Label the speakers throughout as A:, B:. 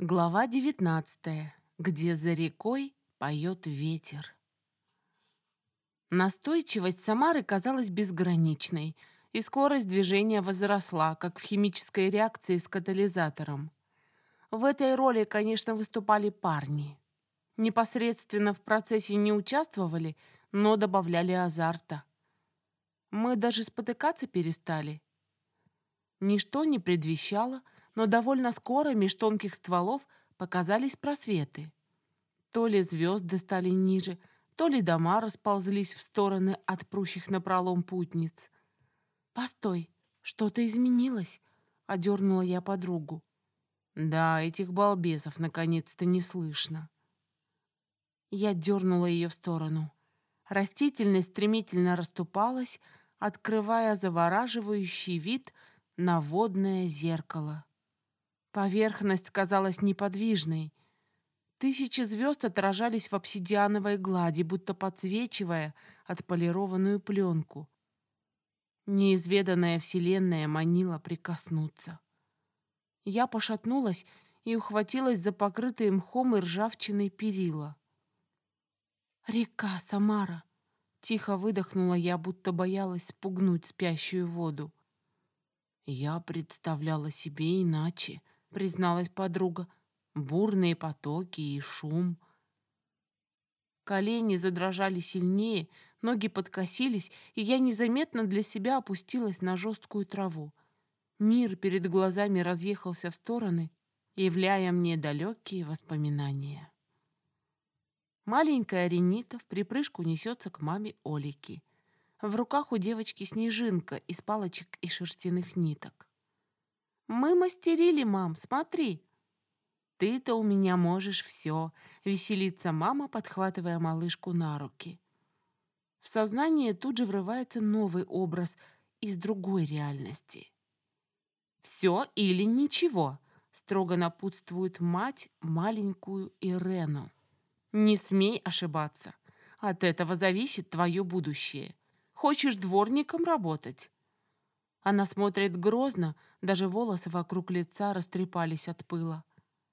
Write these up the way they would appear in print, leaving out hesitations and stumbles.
A: Глава 19, где за рекой поет ветер. Настойчивость Самары казалась безграничной, и скорость движения возросла, как в химической реакции с катализатором. В этой роли, конечно, выступали парни. Непосредственно в процессе не участвовали, но добавляли азарта. Мы даже спотыкаться перестали. Ничто не предвещало, но довольно скоро меж тонких стволов показались просветы. То ли звезды стали ниже, то ли дома расползлись в стороны от прущих напролом путниц. «Постой, что-то изменилось», — одернула я подругу. «Да, этих балбесов наконец-то не слышно». Я дернула ее в сторону. Растительность стремительно расступалась, открывая завораживающий вид на водное зеркало. Поверхность казалась неподвижной. Тысячи звезд отражались в обсидиановой глади, будто подсвечивая отполированную пленку. Неизведанная вселенная манила прикоснуться. Я пошатнулась и ухватилась за покрытые мхом и ржавчиной перила. «Река, Самара!» — тихо выдохнула я, будто боялась спугнуть спящую воду. «Я представляла себе иначе», — призналась подруга. «Бурные потоки и шум». Колени задрожали сильнее, ноги подкосились, и я незаметно для себя опустилась на жесткую траву. Мир перед глазами разъехался в стороны, являя мне далекие воспоминания. Маленькая Ренита в припрыжку несется к маме Олики. В руках у девочки снежинка из палочек и шерстяных ниток. «Мы мастерили, мам, смотри!» «Ты-то у меня можешь все», — веселится мама, подхватывая малышку на руки. В сознание тут же врывается новый образ из другой реальности. «Все или ничего», — строго напутствует мать маленькую Ирену. «Не смей ошибаться. От этого зависит твое будущее. Хочешь дворником работать?» Она смотрит грозно, даже волосы вокруг лица растрепались от пыла.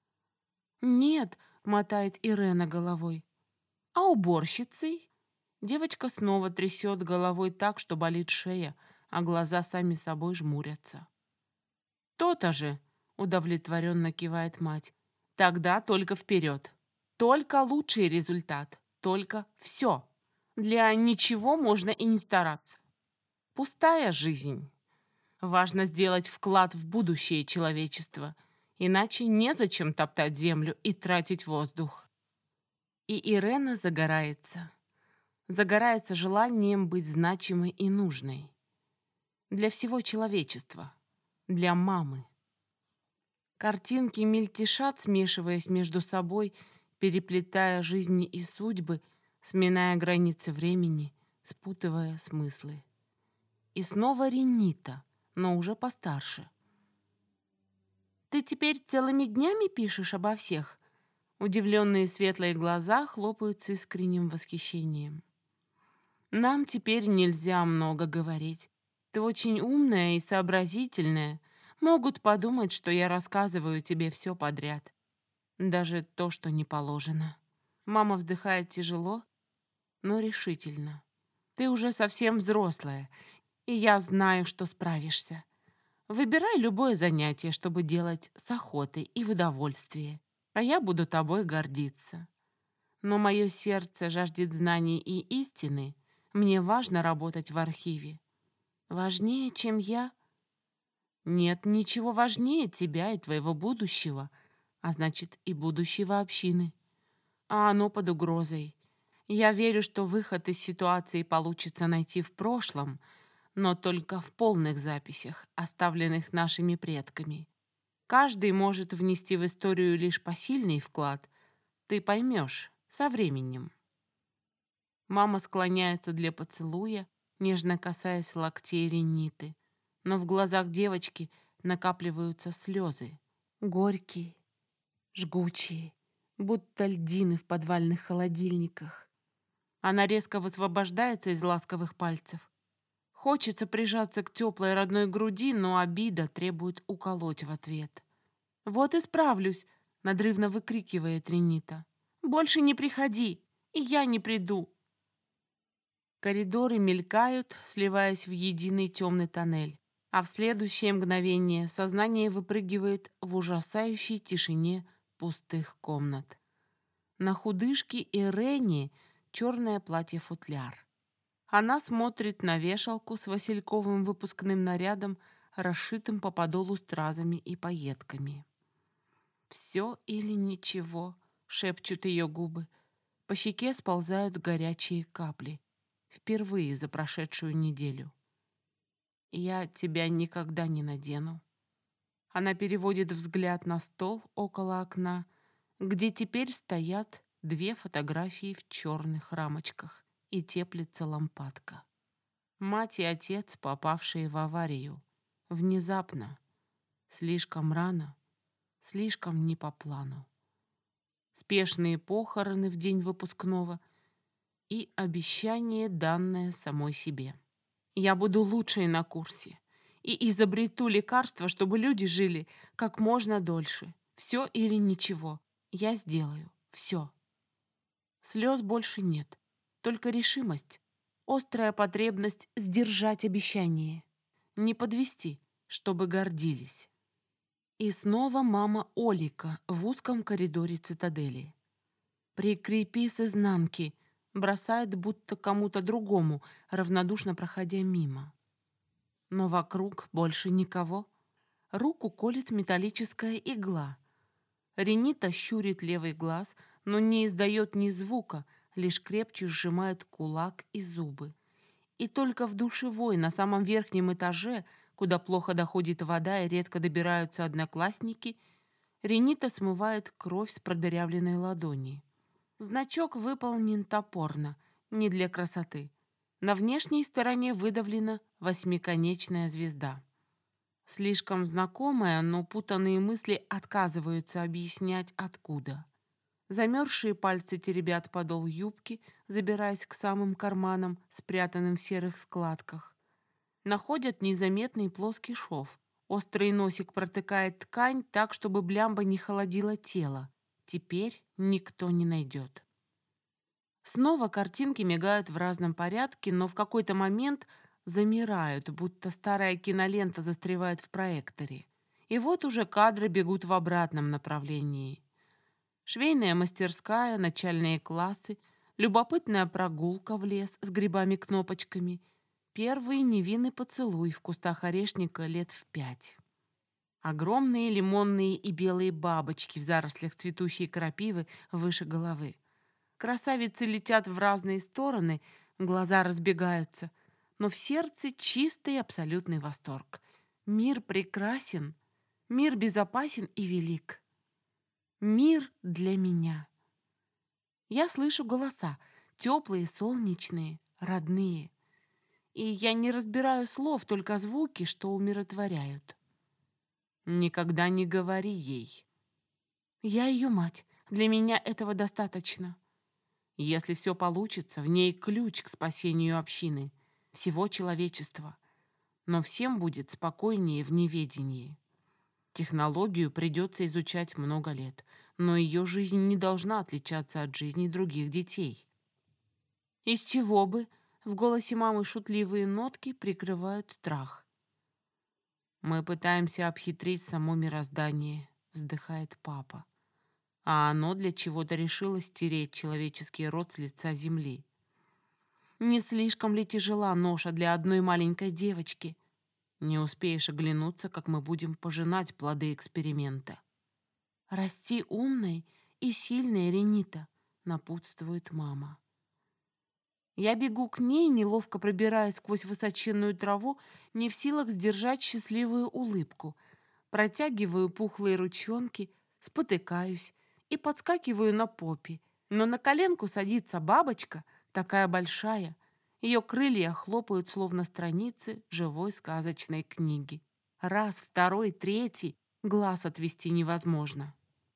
A: «Нет», — мотает Ирена головой. «А уборщицей?» Девочка снова трясет головой так, что болит шея, а глаза сами собой жмурятся. «То-то же!» — удовлетворенно кивает мать. «Тогда только вперед. Только лучший результат. Только все. Для ничего можно и не стараться. Пустая жизнь. Важно сделать вклад в будущее человечества, иначе незачем топтать землю и тратить воздух». И Ирена загорается. Загорается желанием быть значимой и нужной. Для всего человечества. Для мамы. Картинки мельтешат, смешиваясь между собой, переплетая жизни и судьбы, сминая границы времени, спутывая смыслы. И снова Ренита, но уже постарше. «Ты теперь целыми днями пишешь обо всех?» Удивленные светлые глаза хлопают с искренним восхищением. «Нам теперь нельзя много говорить. Ты очень умная и сообразительная. Могут подумать, что я рассказываю тебе все подряд. Даже то, что не положено». Мама вздыхает тяжело, но решительно. «Ты уже совсем взрослая, и я знаю, что справишься. Выбирай любое занятие, чтобы делать с охотой и в удовольствие, а я буду тобой гордиться. Но мое сердце жаждет знаний и истины. Мне важно работать в архиве. Важнее, чем я? Нет ничего важнее тебя и твоего будущего, а значит и будущего общины. А оно под угрозой. Я верю, что выход из ситуации получится найти в прошлом, но только в полных записях, оставленных нашими предками. Каждый может внести в историю лишь посильный вклад. Ты поймешь со временем. Мама склоняется для поцелуя, нежно касаясь локтей Рениты. Но в глазах девочки накапливаются слезы. Горькие, жгучие, будто льдины в подвальных холодильниках. Она резко высвобождается из ласковых пальцев. Хочется прижаться к теплой родной груди, но обида требует уколоть в ответ. «Вот и справлюсь», надрывно выкрикивает Ренита. «Больше не приходи, и я не приду!» Коридоры мелькают, сливаясь в единый темный тоннель, а в следующее мгновение сознание выпрыгивает в ужасающей тишине пустых комнат. На худышке Ирене черное платье-футляр. Она смотрит на вешалку с васильковым выпускным нарядом, расшитым по подолу стразами и пайетками. «Все или ничего», — шепчут ее губы. По щеке сползают горячие капли. Впервые за прошедшую неделю. «Я тебя никогда не надену». Она переводит взгляд на стол около окна, где теперь стоят две фотографии в черных рамочках, и теплится лампадка. Мать и отец, попавшие в аварию. Внезапно. Слишком рано. Слишком не по плану. Спешные похороны в день выпускного и обещание, данное самой себе. Я буду лучшей на курсе и изобрету лекарство, чтобы люди жили как можно дольше. Все или ничего. Я сделаю. Все. Слез больше нет. Только решимость. Острая потребность сдержать обещание. Не подвести, чтобы гордились. И снова мама Олика в узком коридоре цитадели. «Прикрепи с изнанки», бросает будто кому-то другому, равнодушно проходя мимо. Но вокруг больше никого. Руку колет металлическая игла. Ренита щурит левый глаз, но не издает ни звука, лишь крепче сжимает кулак и зубы. И только в душевой на самом верхнем этаже, куда плохо доходит вода и редко добираются одноклассники, Ренита смывает кровь с продырявленной ладони. Значок выполнен топорно, не для красоты. На внешней стороне выдавлена восьмиконечная звезда. Слишком знакомая, но путанные мысли отказываются объяснять, откуда. Замерзшие пальцы теребят подол юбки, забираясь к самым карманам, спрятанным в серых складках. Находят незаметный плоский шов. Острый носик протыкает ткань так, чтобы блямба не холодила тело. Теперь никто не найдет. Снова картинки мигают в разном порядке, но в какой-то момент замирают, будто старая кинолента застревает в проекторе. И вот уже кадры бегут в обратном направлении. Швейная мастерская, начальные классы, любопытная прогулка в лес с грибами-кнопочками, первый невинный поцелуй в кустах орешника лет в 5. Огромные лимонные и белые бабочки в зарослях цветущей крапивы выше головы. Красавицы летят в разные стороны, глаза разбегаются, но в сердце чистый абсолютный восторг. Мир прекрасен, мир безопасен и велик. Мир для меня. Я слышу голоса, теплые, солнечные, родные. И я не разбираю слов, только звуки, что умиротворяют. Никогда не говори ей. Я ее мать, для меня этого достаточно. Если все получится, в ней ключ к спасению общины, всего человечества. Но всем будет спокойнее в неведении. Технологию придется изучать много лет, но ее жизнь не должна отличаться от жизни других детей. Из чего бы? В голосе мамы шутливые нотки прикрывают страх. «Мы пытаемся обхитрить само мироздание», — вздыхает папа. А оно для чего-то решило стереть человеческий род с лица земли. Не слишком ли тяжела ноша для одной маленькой девочки? Не успеешь оглянуться, как мы будем пожинать плоды эксперимента. «Расти умной и сильной, Ренита», — напутствует мама. Я бегу к ней, неловко пробираясь сквозь высоченную траву, не в силах сдержать счастливую улыбку. Протягиваю пухлые ручонки, спотыкаюсь и подскакиваю на попе. Но на коленку садится бабочка, такая большая. Ее крылья хлопают, словно страницы живой сказочной книги. Раз, второй, третий, глаз отвести невозможно.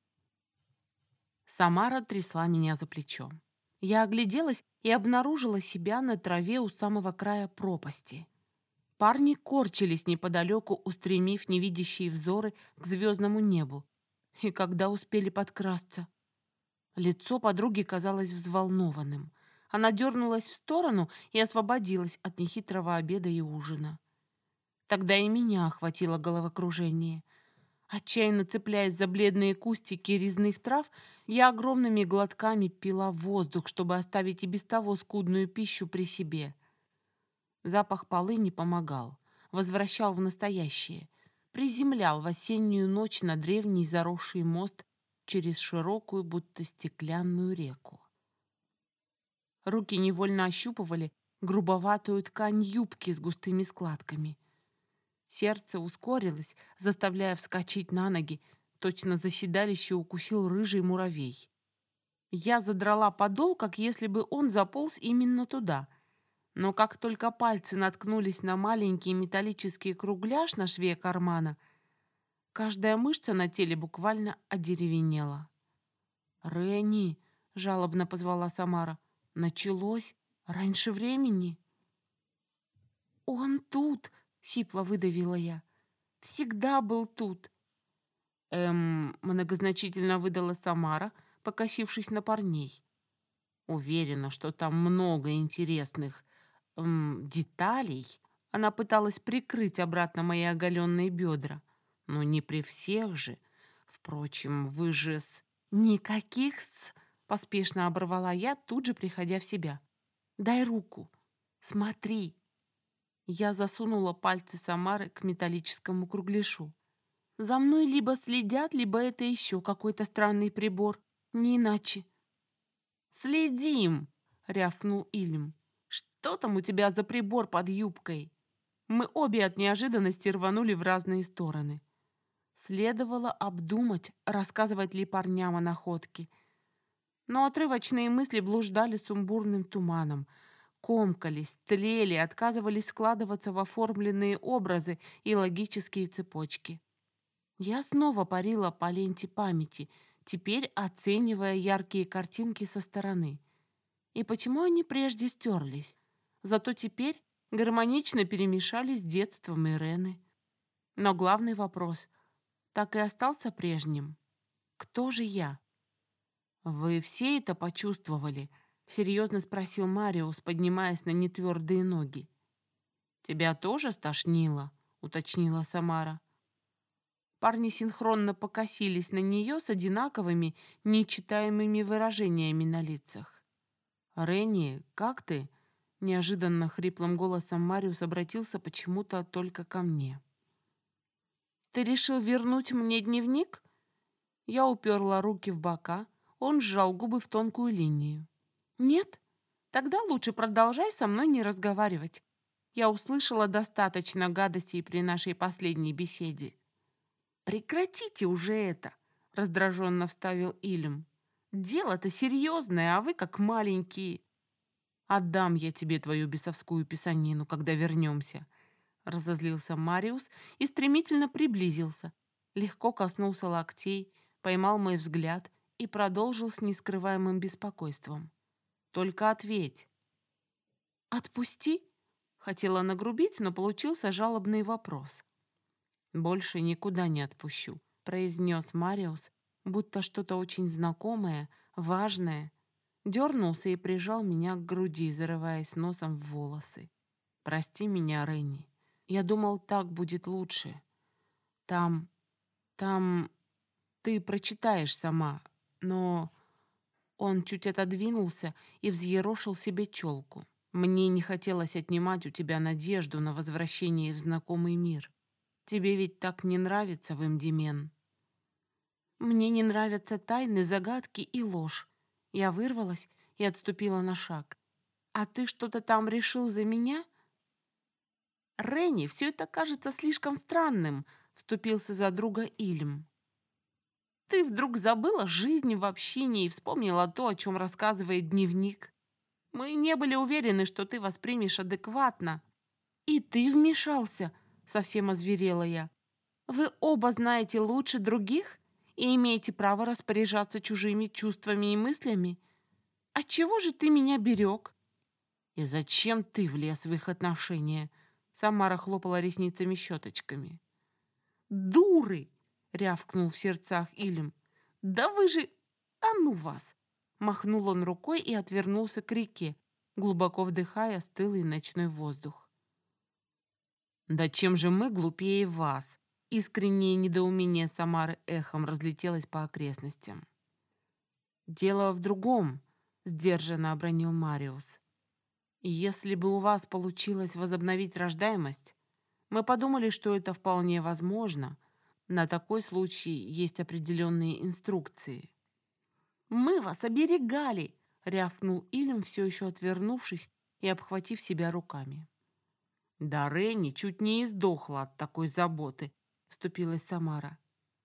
A: Самара трясла меня за плечом. Я огляделась и обнаружила себя на траве у самого края пропасти. Парни корчились неподалеку, устремив невидящие взоры к звездному небу. И когда успели подкрасться? Лицо подруги казалось взволнованным. Она дернулась в сторону и освободилась от нехитрого обеда и ужина. Тогда и меня охватило головокружение. Отчаянно цепляясь за бледные кустики резных трав, я огромными глотками пила воздух, чтобы оставить и без того скудную пищу при себе. Запах полыни помогал, возвращал в настоящее, приземлял в осеннюю ночь на древний заросший мост через широкую, будто стеклянную реку. Руки невольно ощупывали грубоватую ткань юбки с густыми складками. Сердце ускорилось, заставляя вскочить на ноги. Точно заседалище укусил рыжий муравей. Я задрала подол, как если бы он заполз именно туда. Но как только пальцы наткнулись на маленький металлический кругляш на шве кармана, каждая мышца на теле буквально одеревенела. «Ренни!» — жалобно позвала Самара. «Началось раньше времени». «Он тут!» — сипло выдавила я. «Всегда был тут!» Многозначительно выдала Самара, покосившись на парней. Уверена, что там много интересных деталей. Она пыталась прикрыть обратно мои оголенные бедра. Но не при всех же. Впрочем, вы же с... Никаких с... Поспешно оборвала я, тут же приходя в себя. Дай руку. Смотри. Я засунула пальцы Самары к металлическому кругляшу. За мной либо следят, либо это еще какой-то странный прибор. Не иначе. «Следим!» — рявкнул Ильм. «Что там у тебя за прибор под юбкой?» Мы обе от неожиданности рванули в разные стороны. Следовало обдумать, рассказывать ли парням о находке. Но отрывочные мысли блуждали сумбурным туманом. Комкались, тлели, отказывались складываться в оформленные образы и логические цепочки. Я снова парила по ленте памяти, теперь оценивая яркие картинки со стороны. И почему они прежде стерлись? Зато теперь гармонично перемешались с детством Ирены. Но главный вопрос так и остался прежним. Кто же я? «Вы все это почувствовали?» — серьезно спросил Мариус, поднимаясь на нетвердые ноги. «Тебя тоже стошнило?» — уточнила Самара. Парни синхронно покосились на нее с одинаковыми, нечитаемыми выражениями на лицах. «Ренни, как ты?» — неожиданно хриплым голосом Мариус обратился почему-то только ко мне. «Ты решил вернуть мне дневник?» Я уперла руки в бока, он сжал губы в тонкую линию. «Нет? Тогда лучше продолжай со мной не разговаривать. Я услышала достаточно гадостей при нашей последней беседе». «Прекратите уже это!» — раздраженно вставил Илем. «Дело-то серьезное, а вы как маленькие». «Отдам я тебе твою бесовскую писанину, когда вернемся», — разозлился Мариус и стремительно приблизился, легко коснулся локтей, поймал мой взгляд и продолжил с нескрываемым беспокойством. «Только ответь». «Отпусти?» — хотела нагрубить, но получился жалобный вопрос. «Больше никуда не отпущу», — произнес Мариус, будто что-то очень знакомое, важное. Дернулся и прижал меня к груди, зарываясь носом в волосы. «Прости меня, Ренни. Я думал, так будет лучше. Там... ты прочитаешь сама, но...» Он чуть отодвинулся и взъерошил себе челку. «Мне не хотелось отнимать у тебя надежду на возвращение в знакомый мир. Тебе ведь так не нравится в Эмдимен?» «Мне не нравятся тайны, загадки и ложь». Я вырвалась и отступила на шаг. «А ты что-то там решил за меня?» «Ренни, все это кажется слишком странным», — вступился за друга Ильм. «Ты вдруг забыла жизнь в общине и вспомнила то, о чем рассказывает дневник. Мы не были уверены, что ты воспримешь адекватно». «И ты вмешался», — совсем озверела я. «Вы оба знаете лучше других и имеете право распоряжаться чужими чувствами и мыслями. Отчего же ты меня берег?» «И зачем ты влез в их отношения?» Самара хлопала ресницами щеточками. «Дуры!» — рявкнул в сердцах Илем. «Да вы же... А ну вас!» Махнул он рукой и отвернулся к реке, глубоко вдыхая стылый ночной воздух. «Да чем же мы глупее вас?» Искреннее недоумение Самары эхом разлетелось по окрестностям. «Дело в другом», — сдержанно обронил Мариус. «Если бы у вас получилось возобновить рождаемость, мы подумали, что это вполне возможно. На такой случай есть определенные инструкции». «Мы вас оберегали!» — рявкнул Илем, все еще отвернувшись и обхватив себя руками. «Да Ренни чуть не издохла от такой заботы», — вступилась Самара.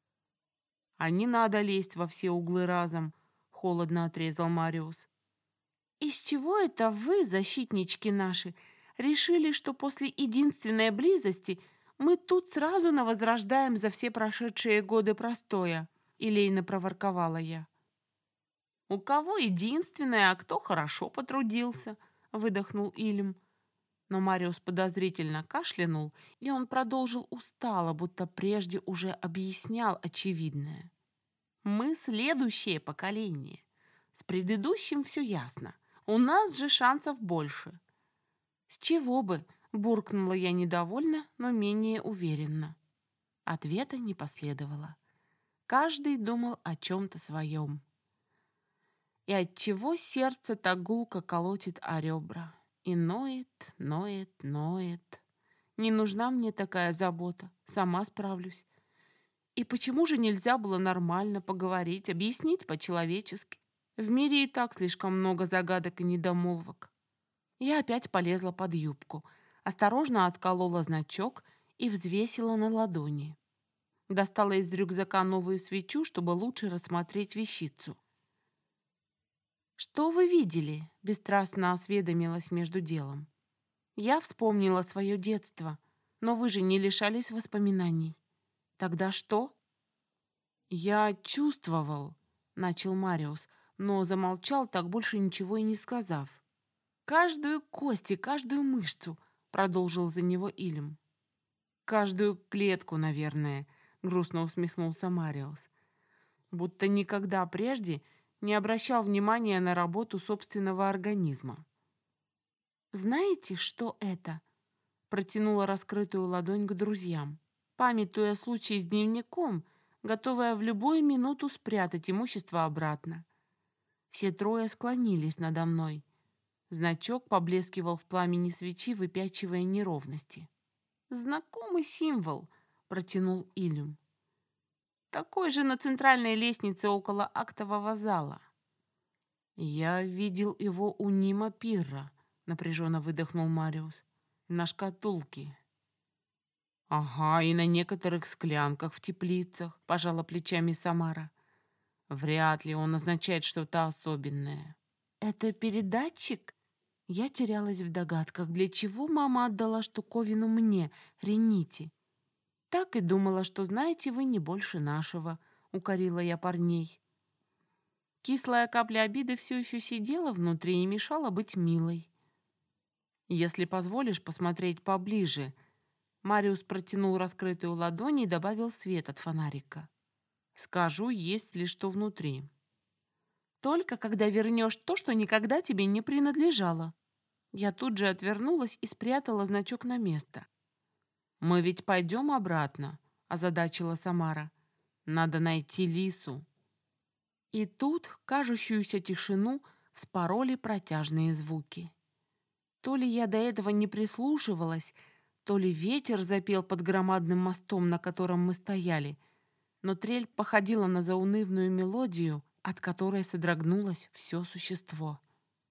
A: «А не надо лезть во все углы разом», — холодно отрезал Мариус. «Из чего это вы, защитнички наши, решили, что после единственной близости мы тут сразу навозрождаем за все прошедшие годы простоя?» — елейно проворковала я. «У кого единственная, а кто хорошо потрудился», — выдохнул Илем. Но Мариус подозрительно кашлянул, и он продолжил устало, будто прежде уже объяснял очевидное. «Мы следующее поколение. С предыдущим все ясно. У нас же шансов больше». «С чего бы?» — буркнула я недовольно, но менее уверенно. Ответа не последовало. Каждый думал о чем-то своем. И отчего сердце так гулко колотит о ребра? И ноет, ноет, ноет. Не нужна мне такая забота, сама справлюсь. И почему же нельзя было нормально поговорить, объяснить по-человечески? В мире и так слишком много загадок и недомолвок. Я опять полезла под юбку, осторожно отколола значок и взвесила на ладони. Достала из рюкзака новую свечу, чтобы лучше рассмотреть вещицу. «Что вы видели?» — бесстрастно осведомилась между делом. «Я вспомнила свое детство, но вы же не лишались воспоминаний. Тогда что?» «Я чувствовал», — начал Мариус, но замолчал, так больше ничего и не сказав. «Каждую кость и каждую мышцу», — продолжил за него Илем. «Каждую клетку, наверное», — грустно усмехнулся Мариус. Будто никогда прежде не обращал внимания на работу собственного организма. «Знаете, что это?» — протянула раскрытую ладонь к друзьям, памятуя случай с дневником, готовая в любую минуту спрятать имущество обратно. Все трое склонились надо мной. Значок поблескивал в пламени свечи, выпячивая неровности. «Знакомый символ», — протянул Илюм. «Такой же на центральной лестнице около актового зала». «Я видел его у Нима Пирра», — напряженно выдохнул Мариус. «На шкатулке». «Ага, и на некоторых склянках в теплицах», — пожала плечами Самара. «Вряд ли он означает что-то особенное». «Это передатчик?» Я терялась в догадках, для чего мама отдала штуковину мне, Рените. «Так и думала, что знаете вы не больше нашего», — укорила я парней. Кислая капля обиды все еще сидела внутри и мешала быть милой. «Если позволишь посмотреть поближе», Мариус протянул раскрытую ладонь и добавил свет от фонарика. «Скажу, есть ли что внутри». «Только когда вернешь то, что никогда тебе не принадлежало». Я тут же отвернулась и спрятала значок на место. «Мы ведь пойдем обратно», — озадачила Самара. «Надо найти Лису». И тут кажущуюся тишину вспороли протяжные звуки. То ли я до этого не прислушивалась, то ли ветер запел под громадным мостом, на котором мы стояли, но трель походила на заунывную мелодию, от которой содрогнулось все существо.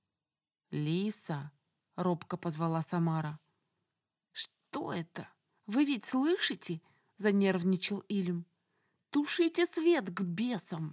A: «Лиса!» — робко позвала Самара. «Что это? Вы ведь слышите?» — занервничал Илем. «Тушите свет к бесам!»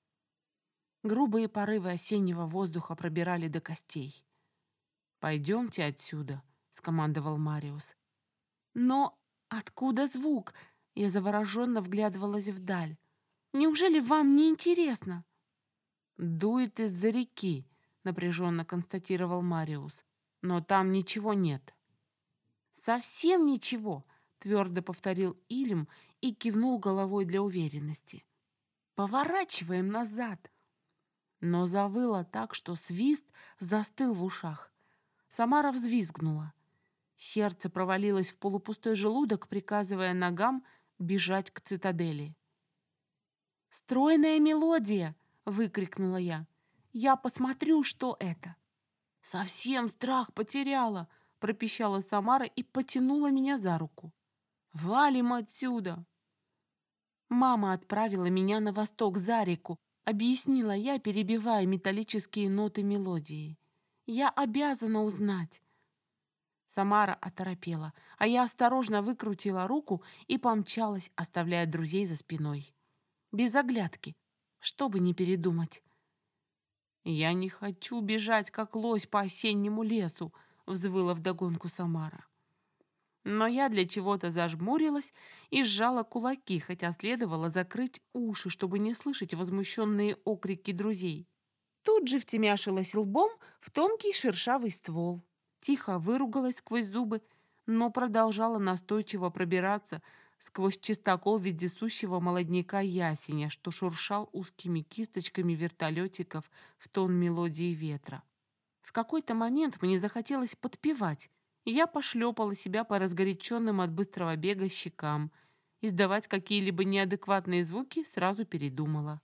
A: Грубые порывы осеннего воздуха пробирали до костей. «Пойдемте отсюда», — скомандовал Мариус. «Но откуда звук?» — я завороженно вглядывалась вдаль. «Неужели вам не интересно?» «Дует из-за реки», — напряженно констатировал Мариус. «Но там ничего нет». «Совсем ничего», — твердо повторил Илем и кивнул головой для уверенности. «Поворачиваем назад!» Но завыло так, что свист застыл в ушах. Самара взвизгнула. Сердце провалилось в полупустой желудок, приказывая ногам бежать к цитадели. «Стройная мелодия!» — выкрикнула я. «Я посмотрю, что это!» «Совсем страх потеряла!» — пропищала Самара и потянула меня за руку. «Валим отсюда!» «Мама отправила меня на восток за реку», — объяснила я, перебивая металлические ноты мелодии. «Я обязана узнать». Самара оторопела, а я осторожно выкрутила руку и помчалась, оставляя друзей за спиной. Без оглядки, чтобы не передумать. «Я не хочу бежать, как лось по осеннему лесу», — взвыла вдогонку Самара. Но я для чего-то зажмурилась и сжала кулаки, хотя следовало закрыть уши, чтобы не слышать возмущенные окрики друзей. Тут же втемяшилась лбом в тонкий шершавый ствол. Тихо выругалась сквозь зубы, но продолжала настойчиво пробираться сквозь чистокол вездесущего молодняка ясеня, что шуршал узкими кисточками вертолетиков в тон мелодии ветра. В какой-то момент мне захотелось подпевать, и я пошлепала себя по разгоряченным от быстрого бега щекам. Издавать какие-либо неадекватные звуки сразу передумала.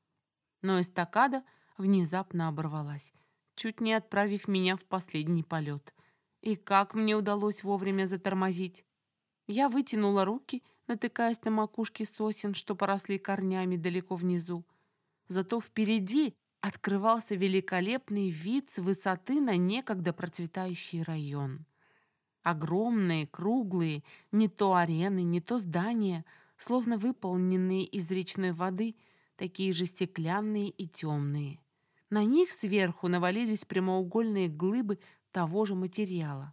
A: Но эстакада внезапно оборвалась, чуть не отправив меня в последний полет. И как мне удалось вовремя затормозить? Я вытянула руки, натыкаясь на макушки сосен, что поросли корнями далеко внизу. Зато впереди открывался великолепный вид с высоты на некогда процветающий район. Огромные, круглые, не то арены, не то здания, словно выполненные из речной воды, такие же стеклянные и темные. На них сверху навалились прямоугольные глыбы того же материала.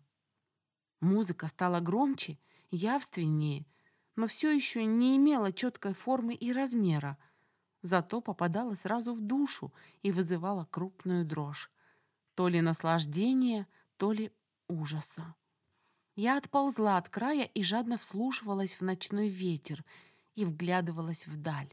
A: Музыка стала громче, явственнее, но все еще не имела четкой формы и размера, зато попадала сразу в душу и вызывала крупную дрожь. То ли наслаждения, то ли ужаса. Я отползла от края и жадно вслушивалась в ночной ветер и вглядывалась вдаль.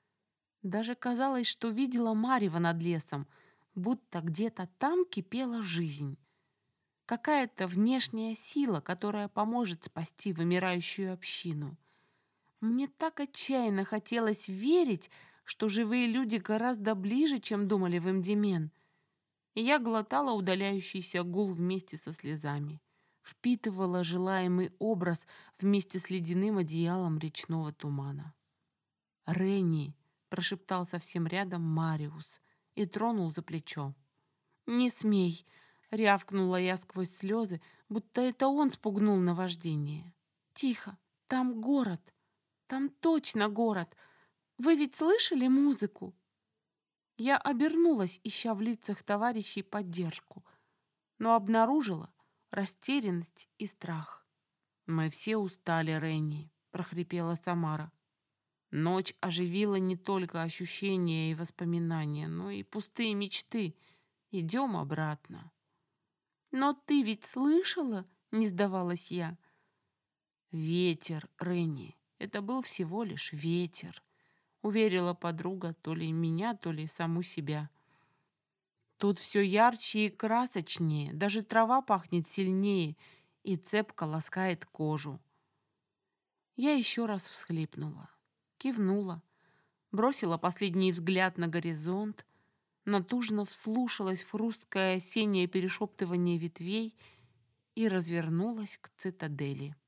A: Даже казалось, что видела марево над лесом, будто где-то там кипела жизнь. Какая-то внешняя сила, которая поможет спасти вымирающую общину. Мне так отчаянно хотелось верить, что живые люди гораздо ближе, чем думали в Эмдимен. И я глотала удаляющийся гул вместе со слезами. Впитывала желаемый образ вместе с ледяным одеялом речного тумана. «Ренни!» — прошептал совсем рядом Мариус и тронул за плечо. «Не смей!» — рявкнула я сквозь слезы, будто это он спугнул наваждение. «Тихо! Там город! Там точно город! Вы ведь слышали музыку?» Я обернулась, ища в лицах товарищей поддержку, но обнаружила растерянность и страх. «Мы все устали, Ренни», — прохрипела Самара. Ночь оживила не только ощущения и воспоминания, но и пустые мечты. Идем обратно. «Но ты ведь слышала?» — не сдавалась я. «Ветер, Ренни, это был всего лишь ветер», — уверила подруга то ли меня, то ли саму себя. «Тут все ярче и красочнее, даже трава пахнет сильнее и цепко ласкает кожу». Я еще раз всхлипнула, кивнула, бросила последний взгляд на горизонт, натужно вслушалась в хрусткое осеннее перешептывание ветвей и развернулась к цитадели.